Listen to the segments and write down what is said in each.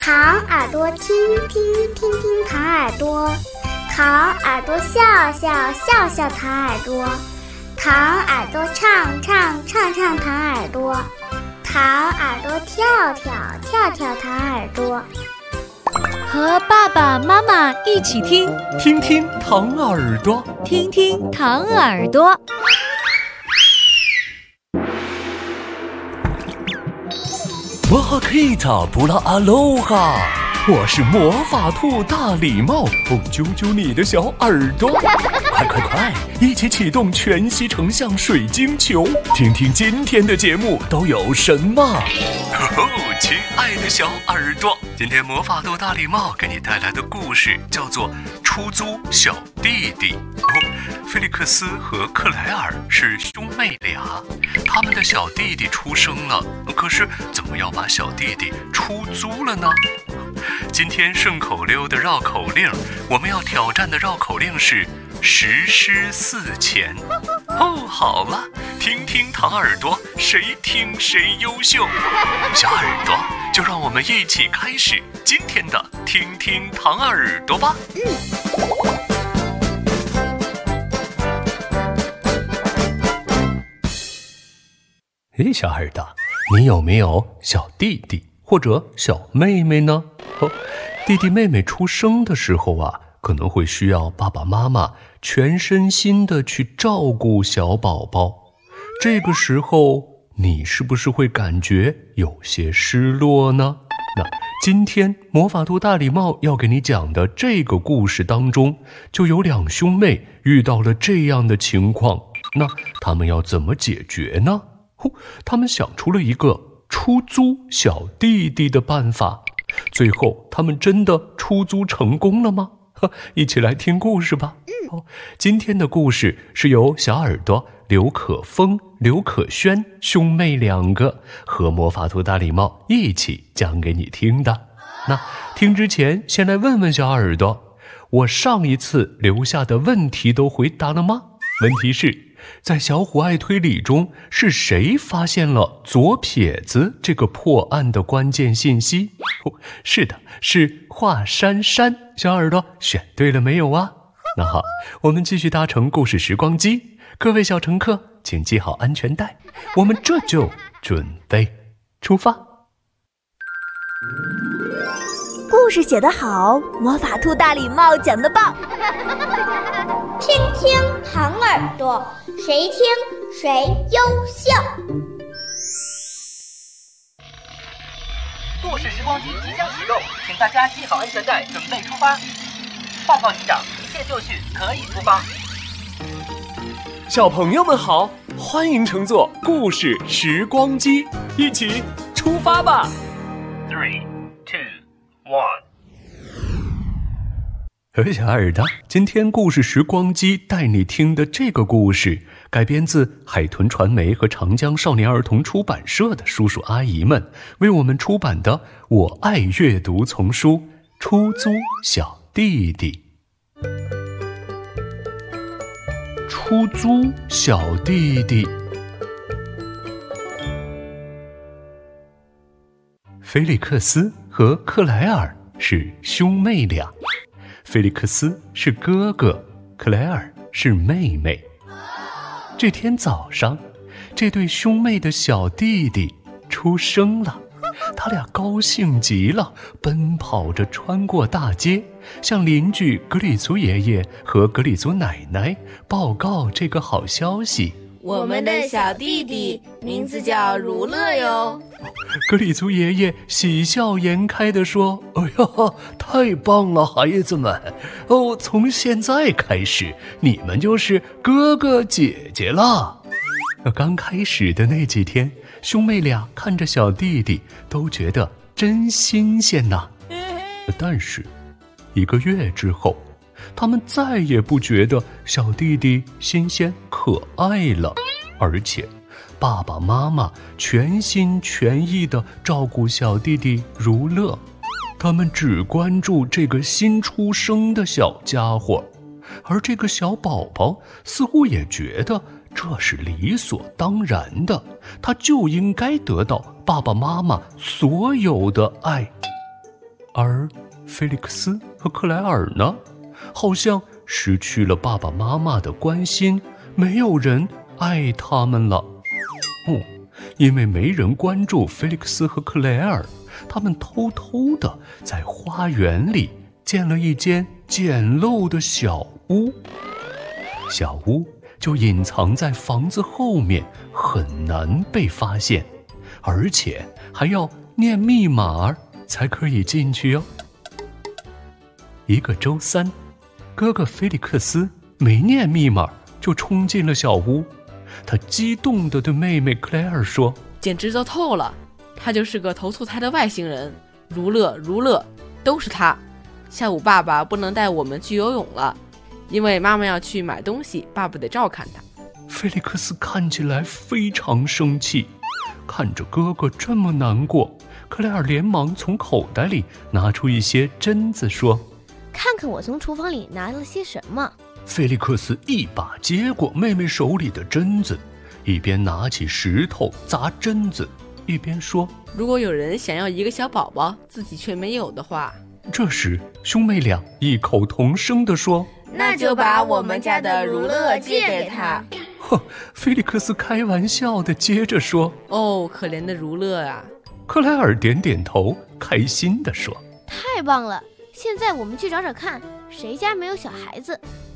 糖耳朵听听听听糖耳朵，糖耳朵笑笑笑笑糖耳朵，糖耳朵唱唱唱唱糖耳朵，糖耳朵跳跳跳跳糖耳朵。 和爸爸妈妈一起听， 听听糖耳朵， 听听糖耳朵。 哇哈 Kita 布拉阿罗哈，我是魔法兔大礼帽，揪揪你的小耳朵，快快快，一起启动全息成像水晶球，听听今天的节目都有什么。亲爱的小耳朵，今天魔法兔大礼帽给你带来的故事叫做出租小弟弟。菲利克斯和克莱尔是兄妹俩，他们的小弟弟出生了，可是怎么要把小弟弟出租了呢？今天顺口溜的绕口令，我们要挑战的绕口令是石狮四前。好了，听听糖耳朵，谁听谁优秀。小耳朵，就让我们一起开始今天的听听糖耳朵吧。小耳朵，你有没有小弟弟或者小妹妹呢？弟弟妹妹出生的时候啊，可能会需要爸爸妈妈全身心的去照顾小宝宝。这个时候，你是不是会感觉有些失落呢？那今天魔法兔大礼帽要给你讲的这个故事当中，就有两兄妹遇到了这样的情况，那他们要怎么解决呢？他们想出了一个出租小弟弟的办法，最后他们真的出租成功了吗？一起来听故事吧。今天的故事是由小耳朵刘可峰、刘可轩兄妹两个和魔法兔大礼帽一起讲给你听的。那听之前，先来问问小耳朵，我上一次留下的问题都回答了吗？问题是，在小虎爱推理中，是谁发现了左撇子这个破案的关键信息？是的，是华珊珊。小耳朵选对了没有啊？那好，我们继续搭乘故事时光机，各位小乘客请系好安全带，我们这就准备出发。 故事写得好，魔法兔大礼帽讲得棒。 听听糖耳朵，谁听谁优秀。 故事时光机即将启动，请大家系好安全带，准备出发。报告机长，一切就绪，可以出发。 小朋友们好，欢迎乘坐故事时光机，一起出发吧。 3、2、1。 小耳朵，今天故事时光机带你听的这个故事，改编自海豚传媒和长江少年儿童出版社的叔叔阿姨们为我们出版的《我爱阅读》丛书《出租小弟弟》。出租小弟弟。菲利克斯和克莱尔是兄妹俩，菲利克斯是哥哥，克莱尔是妹妹。这天早上，这对兄妹的小弟弟出生了，他俩高兴极了，奔跑着穿过大街，向邻居格里族爷爷和格里族奶奶报告这个好消息。 我们的小弟弟名字叫如乐哟。 格里族爷爷喜笑颜开地说：哎呀，太棒了，孩子们！从现在开始，你们就是哥哥姐姐了。刚开始的那几天，兄妹俩看着小弟弟都觉得真新鲜呐。但是1个月之后，他们再也不觉得小弟弟新鲜可爱了，而且爸爸妈妈全心全意地照顾小弟弟如乐，他们只关注这个新出生的小家伙，而这个小宝宝似乎也觉得这是理所当然的，他就应该得到爸爸妈妈所有的爱。 而菲利克斯和克莱尔呢，好像失去了爸爸妈妈的关心，没有人爱他们了。因为没人关注菲利克斯和克莱尔，他们偷偷地在花园里建了一间简陋的小屋。小屋就隐藏在房子后面，很难被发现，而且还要念密码才可以进去哦。一个周三，哥哥菲利克斯没念密码就冲进了小屋，他激动地对妹妹克莱尔说： 简直糟透了，他就是个投错胎的外星人，如乐都是他。下午爸爸不能带我们去游泳了，因为妈妈要去买东西，爸爸得照看他。 菲利克斯看起来非常生气，看着哥哥这么难过，克莱尔连忙从口袋里拿出一些针子说： 看看我从厨房里拿了些什么。 菲利克斯一把接过妹妹手里的针子，一边拿起石头砸针子，一边说： 如果有人想要一个小宝宝，自己却没有的话。 这时兄妹俩异口同声地说： 那就把我们家的如乐借给他。 菲利克斯开玩笑地接着说： 哦，可怜的如乐啊。 克莱尔点点头，开心地说： 太棒了，现在我们去找找看，谁家没有小孩子。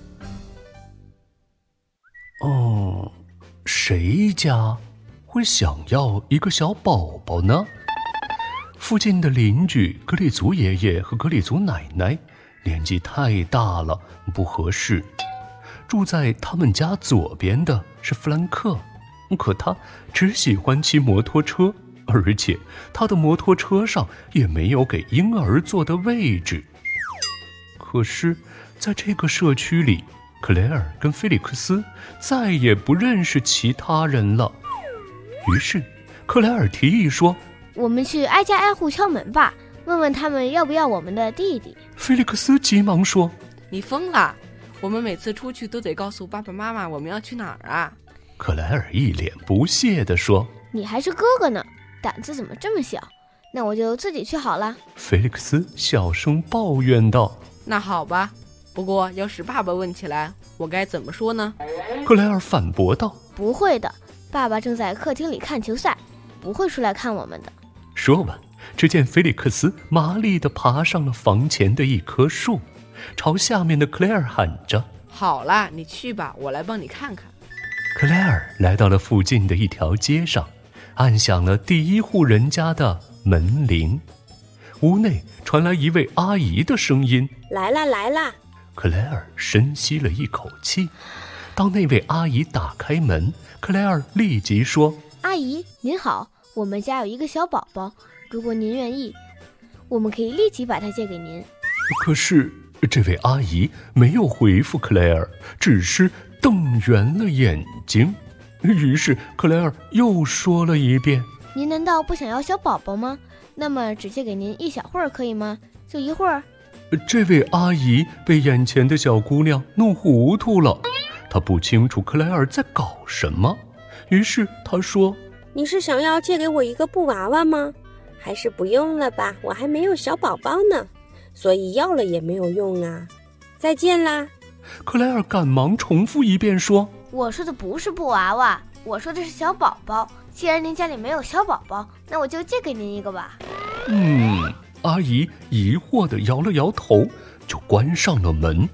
谁家会想要一个小宝宝呢？附近的邻居格里族爷爷和格里族奶奶年纪太大了，不合适。住在他们家左边的是弗兰克，可他只喜欢骑摩托车，而且他的摩托车上也没有给婴儿坐的位置。可是在这个社区里，克莱尔跟菲利克斯再也不认识其他人了。于是克莱尔提议说： 我们去挨家挨户敲门吧，问问他们要不要我们的弟弟。 菲利克斯急忙说： 你疯了，我们每次出去都得告诉爸爸妈妈我们要去哪儿啊。 克莱尔一脸不屑地说： 你还是哥哥呢，胆子怎么这么小？那我就自己去好了。 菲利克斯小声抱怨道： 那好吧，不过要是爸爸问起来，我该怎么说呢？ 克莱尔反驳道： 不会的，爸爸正在客厅里看球赛，不会出来看我们的。 说完，只见菲利克斯麻利地爬上了房前的一棵树，朝下面的克莱尔喊着： 好啦，你去吧，我来帮你看看。 克莱尔来到了附近的一条街上，按响了第一户人家的门铃。屋内传来一位阿姨的声音： 来啦来啦。 克莱尔深吸了一口气。当那位阿姨打开门，克莱尔立即说： 阿姨您好，我们家有一个小宝宝，如果您愿意，我们可以立即把它借给您。 可是这位阿姨没有回复克莱尔，只是瞪圆了眼睛。于是克莱尔又说了一遍： 您难道不想要小宝宝吗？那么只借给您一小会儿可以吗？就一会儿。 这位阿姨被眼前的小姑娘弄糊涂了，她不清楚克莱尔在搞什么，于是她说： 你是想要借给我一个布娃娃吗？还是不用了吧，我还没有小宝宝呢，所以要了也没有用啊。再见啦。 克莱尔赶忙重复一遍说： 我说的不是布娃娃，我说的是小宝宝。既然您家里没有小宝宝，那我就借给您一个吧。 阿姨疑惑地摇了摇头，就关上了门。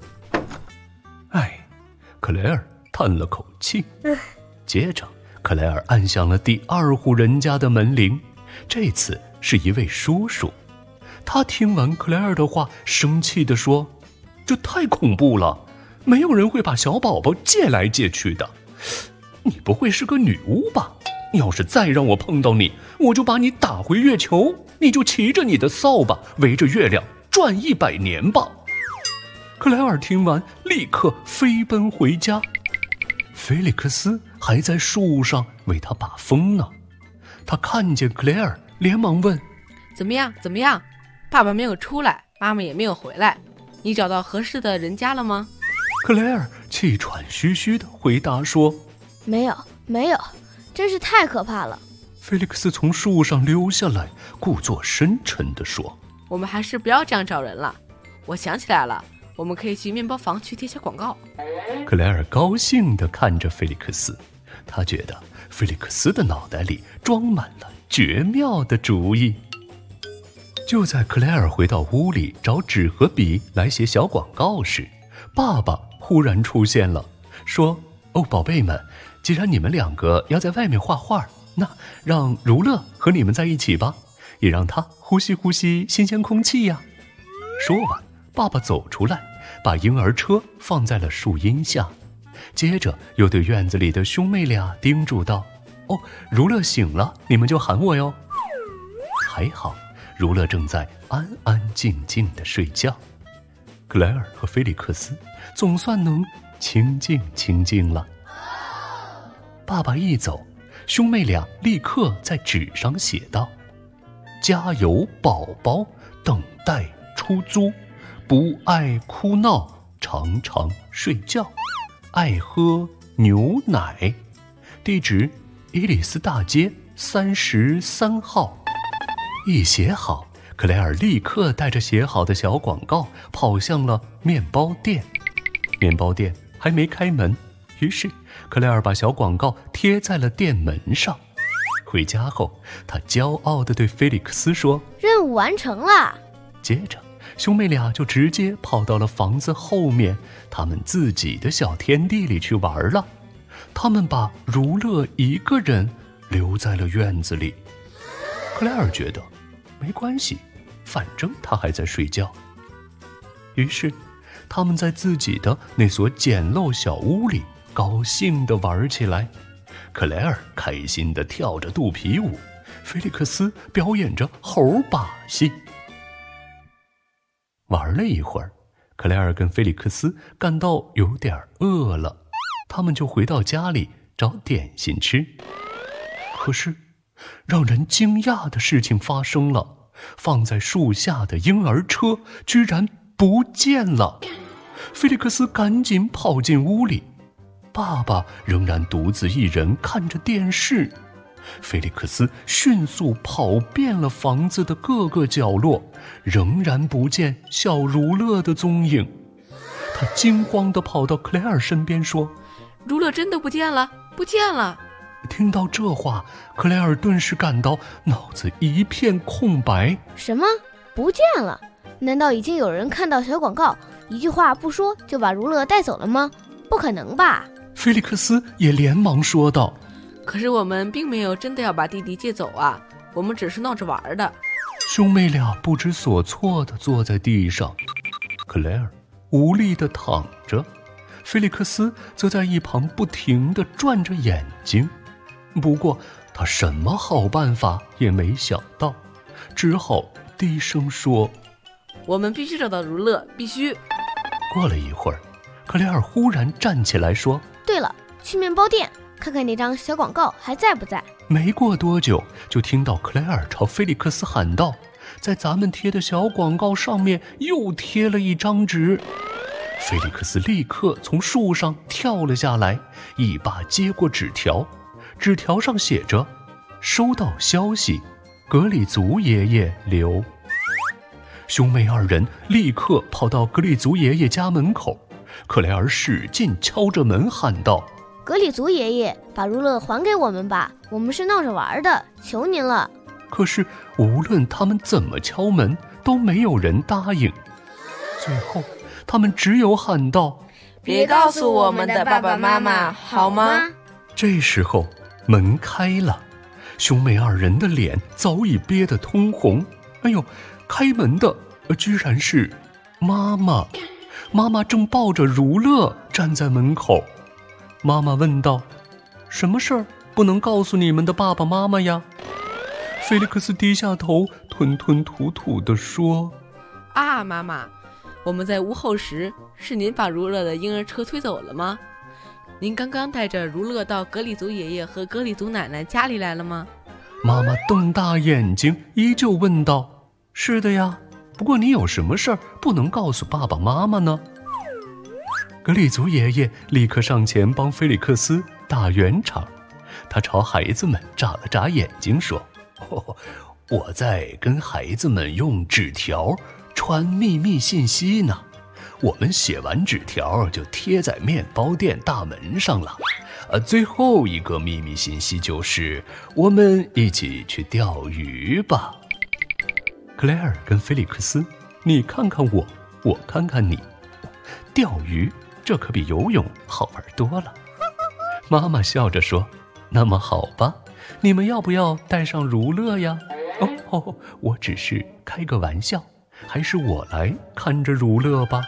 克莱尔叹了口气。接着克莱尔按响了第二户人家的门铃，这次是一位叔叔。他听完克莱尔的话，生气地说：这太恐怖了，没有人会把小宝宝借来借去的。你不会是个女巫吧？要是再让我碰到你，我就把你打回月球，你就骑着你的扫把围着月亮转100年吧。克莱尔听完立刻飞奔回家，菲利克斯还在树上为他把风呢。他看见克莱尔，连忙问： 怎么样？爸爸没有出来，妈妈也没有回来，你找到合适的人家了吗？ 克莱尔气喘吁吁地回答说： 没有，真是太可怕了。 菲利克斯从树上溜下来，故作深沉地说： 我们还是不要这样找人了。我想起来了，我们可以去面包房去贴小广告。 克莱尔高兴地看着菲利克斯，他觉得菲利克斯的脑袋里装满了绝妙的主意。就在克莱尔回到屋里找纸和笔来写小广告时，爸爸忽然出现了，说：哦，宝贝们，既然你们2个要在外面画画，那让如乐和你们在一起吧，也让他呼吸呼吸新鲜空气呀。说完，爸爸走出来，把婴儿车放在了树荫下，接着又对院子里的兄妹俩叮嘱道：哦，如乐醒了，你们就喊我哟。还好，如乐正在安安静静地睡觉，克莱尔和菲利克斯总算能清静了。爸爸一走，兄妹俩立刻在纸上写道：加油宝宝，等待出租，不爱哭闹，常常睡觉，爱喝牛奶，地址伊里斯大街33号。一写好，克莱尔立刻带着写好的小广告跑向了面包店。面包店还没开门，于是克莱尔把小广告贴在了店门上。回家后，他骄傲地对菲利克斯说： 任务完成了。 接着兄妹俩就直接跑到了房子后面他们自己的小天地里去玩了。他们把如乐一个人留在了院子里。克莱尔觉得没关系，反正他还在睡觉。于是他们在自己的那所简陋小屋里高兴地玩起来。克莱尔开心地跳着肚皮舞，菲利克斯表演着猴把戏。玩了一会儿，克莱尔跟菲利克斯感到有点饿了，他们就回到家里找点心吃。可是让人惊讶的事情发生了，放在树下的婴儿车居然不见了。菲利克斯赶紧跑进屋里，爸爸仍然独自一人看着电视。菲利克斯迅速跑遍了房子的各个角落，仍然不见小如乐的踪影。他惊慌地跑到克莱尔身边说： 如乐真的不见了，不见了。 听到这话，克莱尔顿时感到脑子一片空白。 什么？不见了？难道已经有人看到小广告，一句话不说就把如乐带走了吗？不可能吧。 菲利克斯也连忙说道： 可是我们并没有真的要把弟弟借走啊，我们只是闹着玩的。 兄妹俩不知所措地坐在地上，克莱尔无力地躺着，菲利克斯则在一旁不停地转着眼睛。不过他什么好办法也没想到，只好低声说： 我们必须找到如乐，必须。 过了一会儿，克莱尔忽然站起来说： 对了，去面包店看看那张小广告还在不在。 没过多久，就听到克莱尔朝菲利克斯喊道：在咱们贴的小广告上面又贴了一张纸。菲利克斯立刻从树上跳了下来，一把接过纸条，纸条上写着：收到消息，格里族爷爷留。兄妹二人立刻跑到格里族爷爷家门口，克莱尔使劲敲着门喊道： 格里族爷爷，把如乐还给我们吧，我们是闹着玩的，求您了。 可是无论他们怎么敲门，都没有人答应。最后他们只有喊道： 别告诉我们的爸爸妈妈好吗？ 这时候门开了，兄妹二人的脸早已憋得通红。哎呦，开门的居然是妈妈。妈妈正抱着如乐站在门口。妈妈问道：什么事儿不能告诉你们的爸爸妈妈呀？菲利克斯低下头，吞吞吐吐地说： 啊，妈妈，我们在屋后时，是您把如乐的婴儿车推走了吗？您刚刚带着如乐到格里族爷爷和格里族奶奶家里来了吗？ 妈妈瞪大眼睛，依旧问道：是的呀，不过你有什么事儿不能告诉爸爸妈妈呢？格里族爷爷立刻上前帮菲利克斯打圆场，他朝孩子们眨了眨眼睛说： 我在跟孩子们用纸条传秘密信息呢。我们写完纸条就贴在面包店大门上了。最后一个秘密信息就是我们一起去钓鱼吧。克莱尔跟菲利克斯，你看看我，我看看你。钓鱼，这可比游泳好玩多了。妈妈笑着说，那么好吧，你们要不要带上如乐呀？我只是开个玩笑，还是我来看着如乐吧。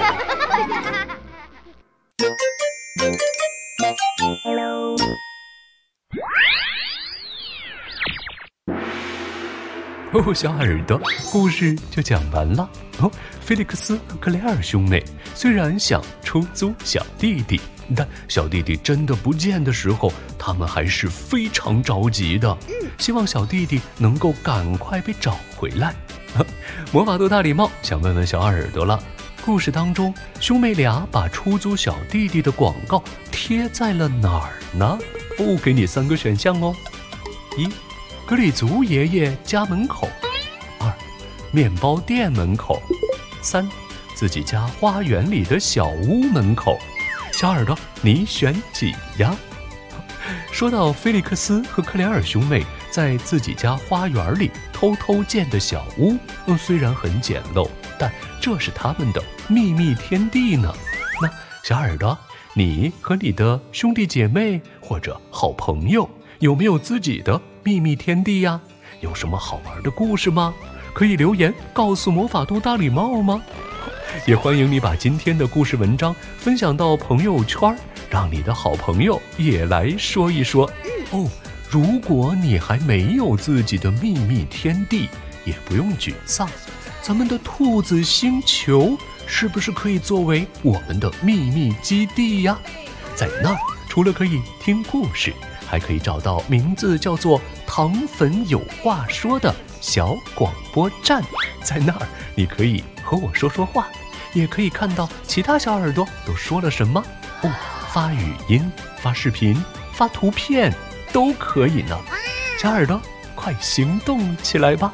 小耳朵，故事就讲完了。菲利克斯和克莱尔兄妹虽然想出租小弟弟，但小弟弟真的不见的时候，他们还是非常着急的，希望小弟弟能够赶快被找回来。魔法兔大礼帽想问问小耳朵了，故事当中兄妹俩把出租小弟弟的广告贴在了哪儿呢？给你3个选项哦。1. 格里族爷爷家门口。2. 面包店门口。3. 自己家花园里的小屋门口。小耳朵，你选几呀？说到菲利克斯和克莱尔兄妹在自己家花园里偷偷建的小屋，虽然很简陋，但这是他们的秘密天地呢。那小耳朵，你和你的兄弟姐妹或者好朋友有没有自己的秘密天地呀？有什么好玩的故事吗？可以留言告诉魔法兔大礼帽吗？也欢迎你把今天的故事文章分享到朋友圈，让你的好朋友也来说一说。如果你还没有自己的秘密天地，也不用沮丧，咱们的兔子星球是不是可以作为我们的秘密基地呀？在那儿除了可以听故事，还可以找到名字叫做糖粉有话说的小广播站。在那儿你可以和我说说话，也可以看到其他小耳朵都说了什么。发语音、发视频、发图片都可以呢。小耳朵，快行动起来吧。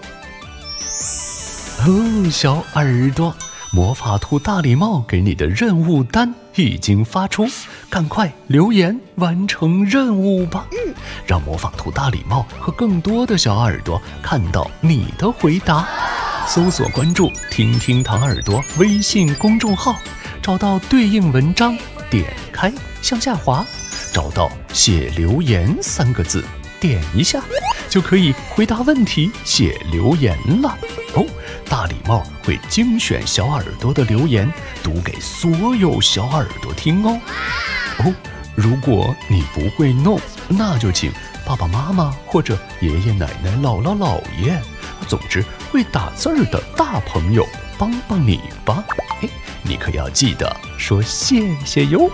小耳朵，魔法兔大礼帽给你的任务单已经发出，赶快留言完成任务吧。让魔法兔大礼帽和更多的小耳朵看到你的回答。搜索关注听听糖耳朵微信公众号，找到对应文章，点开向下滑，找到写留言3个字，点一下就可以回答问题写留言了。大礼帽会精选小耳朵的留言，读给所有小耳朵听哦。如果你不会弄，那就请爸爸妈妈或者爷爷奶奶、姥姥姥爷，总之会打字儿的大朋友帮帮你吧。你可要记得说谢谢哟。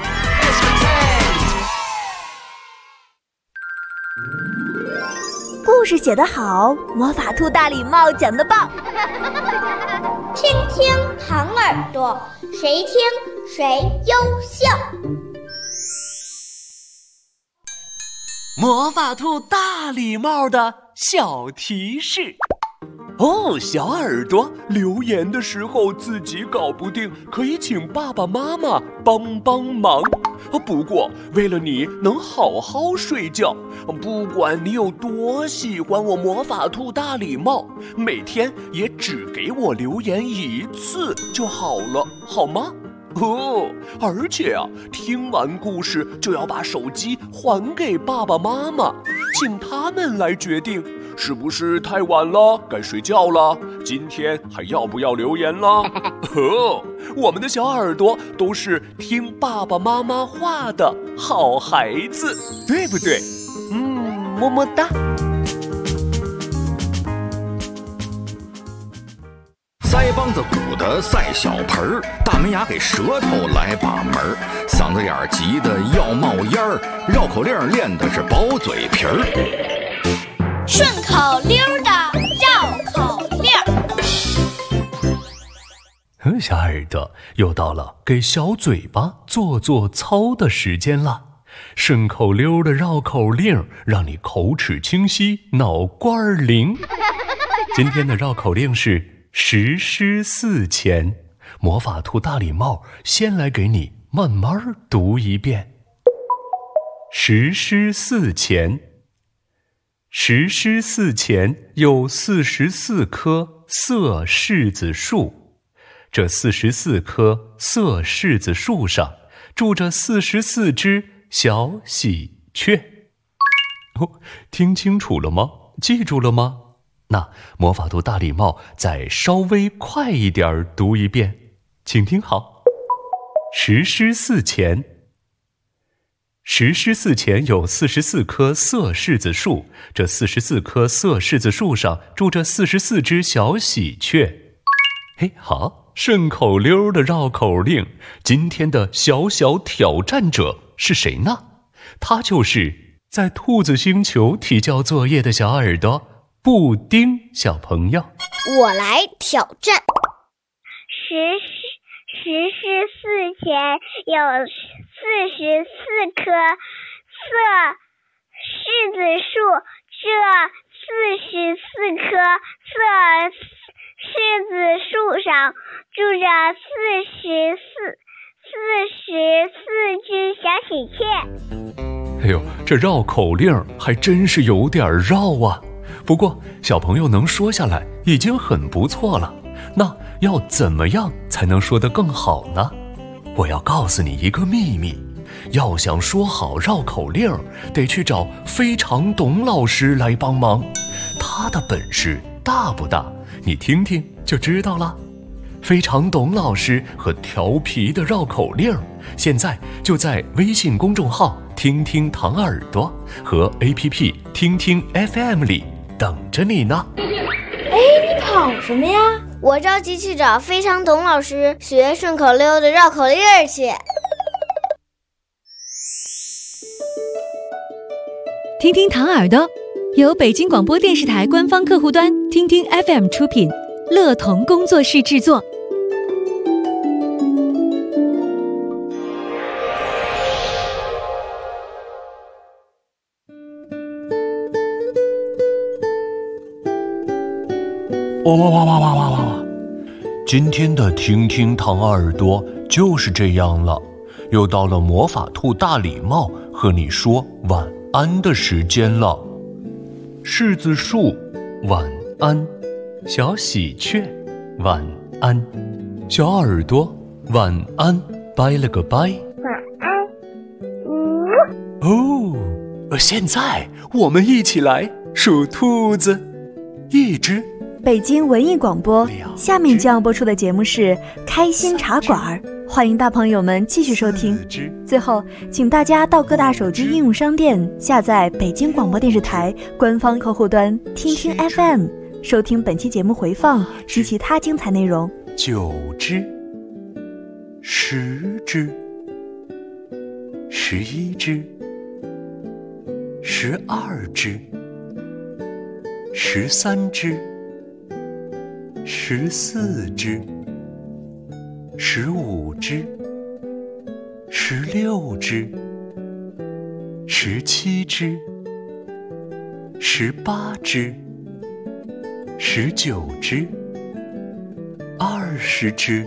故事写得好，魔法兔大礼帽讲得棒。 听听糖耳朵，谁听谁优秀。 魔法兔大礼帽的小提示。小耳朵，留言的时候自己搞不定，可以请爸爸妈妈帮帮忙。不过为了你能好好睡觉，不管你有多喜欢我魔法兔大礼帽，每天也只给我留言1次就好了，好吗？而且听完故事就要把手机还给爸爸妈妈，请他们来决定是不是太晚了，该睡觉了，今天还要不要留言了。我们的小耳朵都是听爸爸妈妈话的好孩子，对不对？么么哒。 腮帮子鼓的赛小盆儿，大门牙给舌头来把门儿，嗓子眼儿急得要冒烟儿，绕口令练的是薄嘴皮儿。 顺口溜的绕口令。 小耳朵，又到了给小嘴巴做做操的时间了。顺口溜的绕口令，让你口齿清晰，脑瓜灵。 今天的绕口令是石狮寺前。魔法兔大礼帽先来给你慢慢读一遍。石狮寺前，石狮寺前有44棵色柿子树，这44棵色柿子树上住着44只小喜鹊。听清楚了吗？记住了吗？那魔法兔大礼帽再稍微快一点读一遍，请听好。石狮寺前，石狮寺前有44棵色柿子树，这44棵色柿子树上住着44只小喜鹊。好，顺口溜的绕口令，今天的小小挑战者是谁呢？他就是在兔子星球提交作业的小耳朵布丁小朋友。 我来挑战。石狮寺前有44棵色柿子树，这44棵色柿子树上住着44只小喜鹊。 这绕口令还真是有点绕啊。不过小朋友能说下来已经很不错了。那要怎么样才能说得更好呢？我要告诉你一个秘密，要想说好绕口令，得去找非常董老师来帮忙。他的本事大不大？你听听就知道了。非常董老师和调皮的绕口令，现在就在微信公众号听听糖耳朵和 APP 听听 FM 里等着你呢。 你跑什么呀？ 我着急去找非常董老师学顺口溜的绕口令去。 听听糖耳朵由北京广播电视台官方客户端听听 FM 出品，乐童工作室制作。 哇！今天的听听糖耳朵就是这样了，又到了魔法兔大礼帽和你说晚安的时间了。柿子树晚安，小喜鹊晚安，小耳朵晚安，拜了个拜。 晚安。 现在我们一起来数兔子。一只。 北京文艺广播，下面将要播出的节目是开心茶馆，欢迎大朋友们继续收听。最后请大家到各大手机应用商店下载北京广播电视台官方客户端听听 FM， 收听本期节目回放及其他精彩内容。 9只10只11只12只13只14只15只16只17只18只19只20只。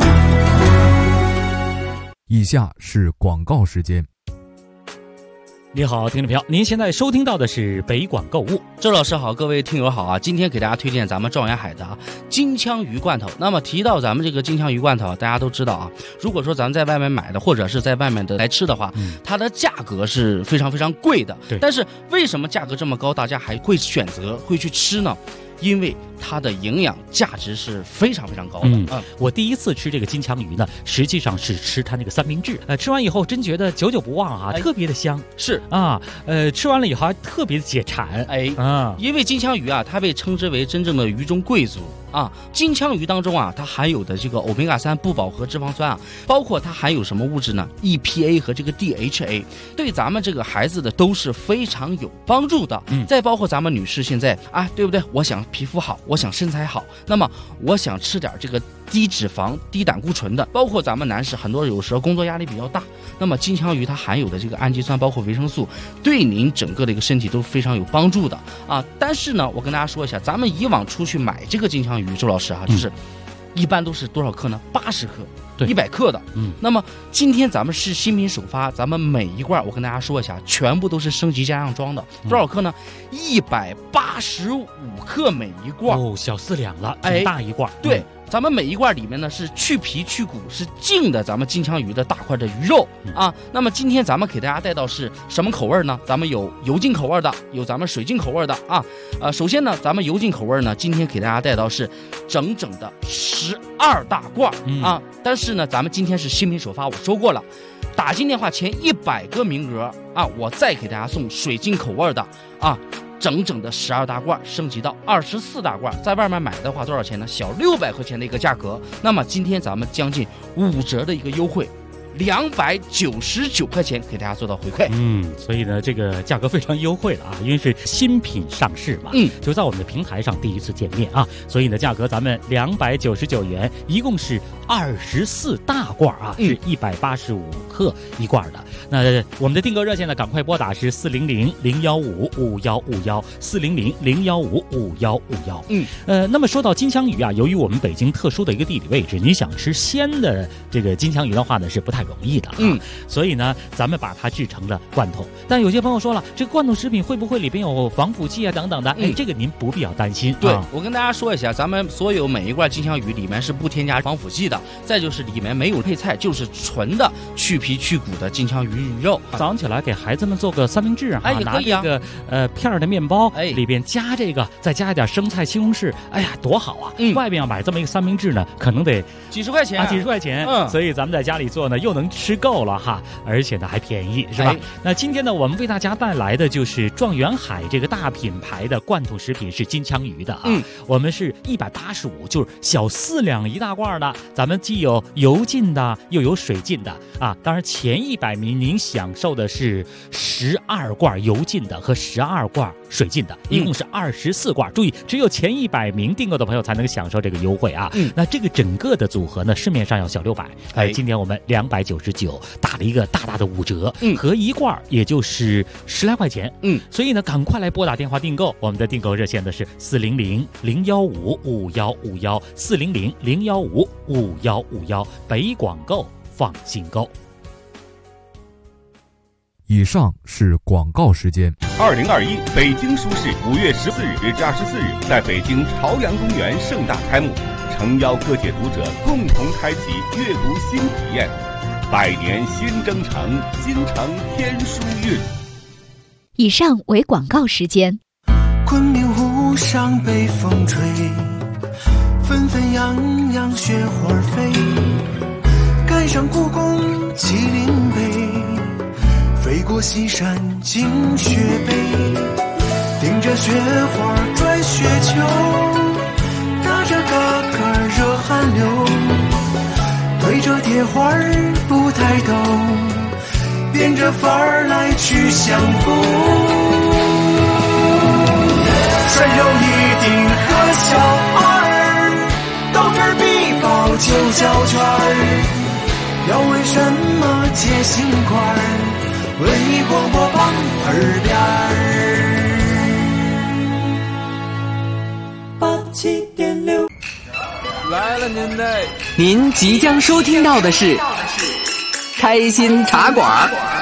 以下是广告时间。 你好，听众朋友，您现在收听到的是北广购物。 周老师好，各位听友好啊！今天给大家推荐咱们状元海的金枪鱼罐头。那么提到咱们这个金枪鱼罐头，大家都知道啊，如果说咱们在外面买的，或者是在外面的来吃的话，它的价格是非常非常贵的。 对。 但是为什么价格这么高，大家还会选择会去吃呢？因为它的营养价值是非常非常高的。 我第一次吃这个金枪鱼呢，实际上是吃它那个三明治。吃完以后真觉得久久不忘啊，特别的香。 是啊，吃完了以后还特别的解馋。 因为金枪鱼啊，它被称之为真正的鱼中贵族啊。金枪鱼当中啊，它含有的这个欧米伽3不饱和脂肪酸啊，包括它含有什么物质呢 ？EPA 和这个 DHA， 对咱们这个孩子的都是非常有帮助的。再包括咱们女士现在啊，对不对？我想皮肤好，我想身材好，那么我想吃点这个低脂肪、低胆固醇的。包括咱们男士，很多有时候工作压力比较大，那么金枪鱼它含有的这个氨基酸，包括维生素，对您整个的一个身体都非常有帮助的啊。但是呢，我跟大家说一下，咱们以往出去买这个金枪鱼，周老师啊，就是一般都是多少克呢？80克。对，100克的。那么今天咱们是新品首发，咱们每一罐我跟大家说一下，全部都是升级加上装的。多少克呢？185克每一罐。 哦，小4两了，挺大一罐。 对。咱们每一罐里面呢是去皮去骨，是净的咱们金枪鱼的大块的鱼肉啊。那么今天咱们给大家带到是什么口味呢？咱们有油浸口味的，有咱们水浸口味的啊。首先呢，咱们油浸口味呢，今天给大家带到是整整的12大罐啊。但是呢，咱们今天是新品首发，我说过了，打进电话前100个名额啊，我再给大家送水浸口味的啊。整整的12大罐升级到24大罐，在外面买的话多少钱呢？小600块钱的一个价格。那么今天咱们将近5折的一个优惠，299块钱给大家做到回馈。 所以呢，这个价格非常优惠了啊，因为是新品上市嘛，就在我们的平台上第一次见面啊，所以呢，价格咱们299元，一共是24大罐啊，是185克一罐的。那我们的订购热线呢，赶快拨打是400-015-5151，400-015-5151。那么说到金枪鱼啊，由于我们北京特殊的一个地理位置，你想吃鲜的这个金枪鱼的话呢，是不太容易的所以呢，咱们把它制成了罐头。但有些朋友说了，这个罐头食品会不会里边有防腐剂啊等等的？这个您不必要担心。 对，我跟大家说一下，咱们所有每一罐金枪鱼里面是不添加防腐剂的，再就是里面没有配菜，就是纯的去皮去骨的金枪鱼鱼肉。 早上起来给孩子们做个三明治啊， 也可以啊， 拿这个片的面包，里边加这个，再加一点生菜、西红柿，哎呀，多好啊！外边要买这么一个三明治呢，可能得几十块钱啊，几十块钱。所以咱们在家里做呢，又能吃够了哈，而且呢还便宜，是吧？那今天呢，我们为大家带来的就是状元海这个大品牌的罐头食品是金枪鱼的啊。我们是185，就是小4两一大罐的。咱们既有油浸的，又有水浸的啊。当然前100名您享受的是12罐油浸的和12罐水浸的，一共是24罐。注意，只有前100名订购的朋友才能享受这个优惠啊。那这个整个的组合呢，市面上要小600，今天我们299打了一个大大的5折，合一罐也就是10来块钱。所以呢，赶快来拨打电话订购，我们的订购热线的是400-015-5151，400-015-5151，北广购放心购。 以上是广告时间。 2021北京书市5月14日至24日在北京朝阳公园盛大开幕，诚邀各界读者共同开启阅读新体验。百年新征程，京城天书韵。 以上为广告时间。 昆明湖上北风吹，纷纷扬扬雪花飞，赶上故宫麒麟碑，飞过西山惊雪北，顶着雪花转雪球，打着嘎嘎热汗流，对着铁花不抬头，变着法儿来去相逢。穿肉一顶和小二，斗智必报9角圈，要为什么接心块？文艺广播榜耳边87.6。 来了您即将收听到的是开心茶馆。